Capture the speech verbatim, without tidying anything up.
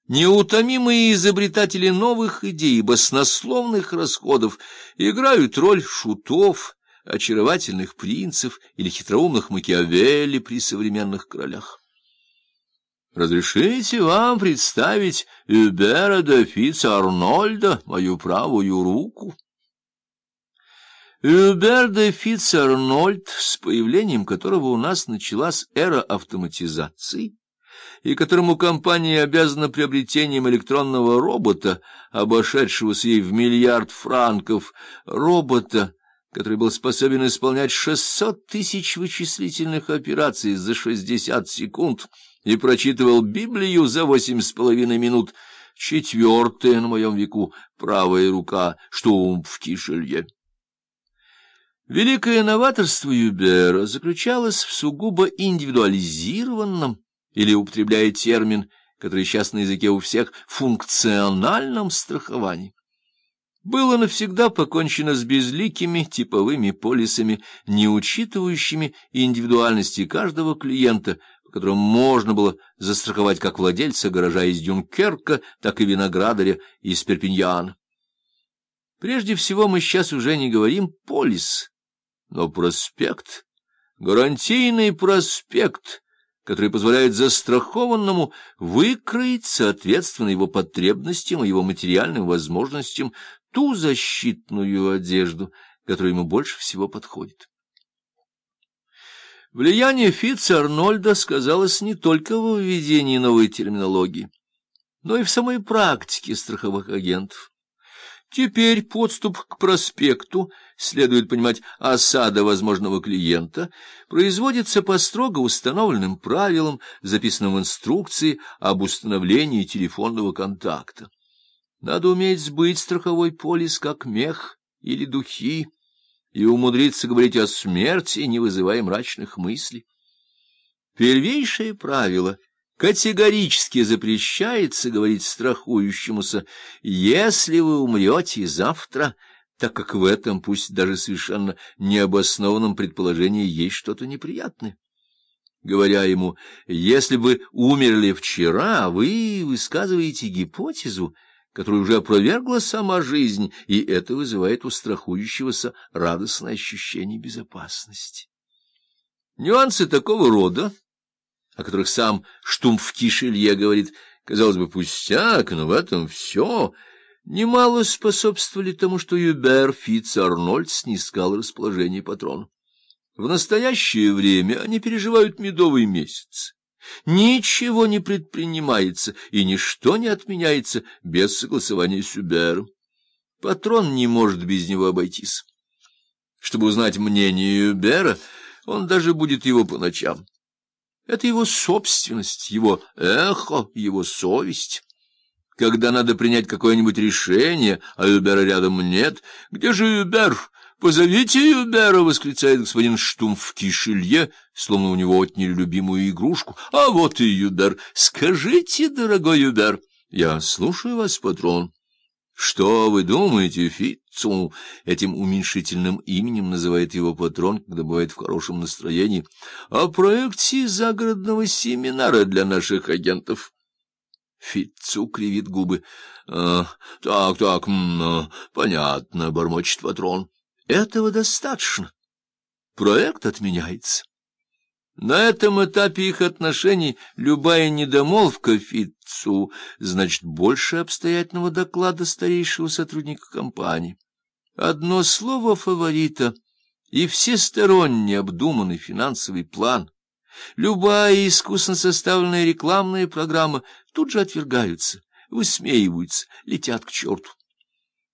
Неутомимые изобретатели новых идей и баснословных расходов играют роль шутов, очаровательных принцев или хитроумных Макиавелли при современных королях. Разрешите вам представить Юбера де Фитц-Арнольда, мою правую руку? Юбер де Фитц-Арнольд, с появлением которого у нас началась эра автоматизации, и которому компания обязана приобретением электронного робота, обошедшегося ей в миллиард франков, робота, который был способен исполнять шестьсот тысяч вычислительных операций за шестьдесят секунд и прочитывал Библию за восемь с половиной минут, четвертая на моем веку правая рука Штумф-Кишелье. Великое новаторство Юбера заключалось в сугубо индивидуализированном, или, употребляя термин, который сейчас на языке у всех, функциональном страховании. Было навсегда покончено с безликими типовыми полисами, не учитывающими индивидуальности каждого клиента, по которому можно было застраховать как владельца гаража из Дюнкерка, так и виноградаря из Перпиньяна. Прежде всего, мы сейчас уже не говорим полис, но проспект, гарантийный проспект, который позволяет застрахованному выкроить, соответственно его потребностям и его материальным возможностям, ту защитную одежду, которая ему больше всего подходит. Влияние Фитца-Арнольда сказалось не только в введении новой терминологии, но и в самой практике страховых агентов. Теперь подступ к проспекту, следует понимать, осада возможного клиента, производится по строго установленным правилам, записанным в инструкции об установлении телефонного контакта. Надо уметь сбыть страховой полис как мех или духи и умудриться говорить о смерти, не вызывая мрачных мыслей. Первейшее правило — категорически запрещается говорить страхующемуся: «Если вы умрете завтра», так как в этом, пусть даже совершенно необоснованном предположении, есть что-то неприятное. Говоря ему: «Если бы умерли вчера», вы высказываете гипотезу, которую уже опровергла сама жизнь, и это вызывает у страхующегося радостное ощущение безопасности. Нюансы такого рода, о которых сам Штумф-Кишелье говорит, казалось бы, пустяк, но в этом все, немало способствовали тому, что Юбер Фитц-Арнольд снискал расположение патрона. В настоящее время они переживают медовый месяц. Ничего не предпринимается, и ничто не отменяется без согласования с Юбером. Патрон не может без него обойтись. Чтобы узнать мнение Юбера, он даже будет его по ночам. Это его собственность, его эхо, его совесть. Когда надо принять какое-нибудь решение, а Юбера рядом нет, где же Юбер? Позовите Юбера, восклицает господин Штумф-Кишелье, словно у него отняли любимую игрушку. А вот и Юбер. Скажите, дорогой Юбер. Я слушаю вас, патрон. Что вы думаете, Фитцу? Этим уменьшительным именем называет его патрон, когда бывает в хорошем настроении. О проекте загородного семинара для наших агентов. Фитцу кривит губы. А, так, так, м, понятно, бормочет патрон. Этого достаточно. Проект отменяется. На этом этапе их отношений любая недомолвка Фитцу значит больше обстоятельного доклада старейшего сотрудника компании. Одно слово фаворита и всесторонне обдуманный финансовый план, любая искусно составленная рекламная программа тут же отвергаются, высмеиваются, летят к черту.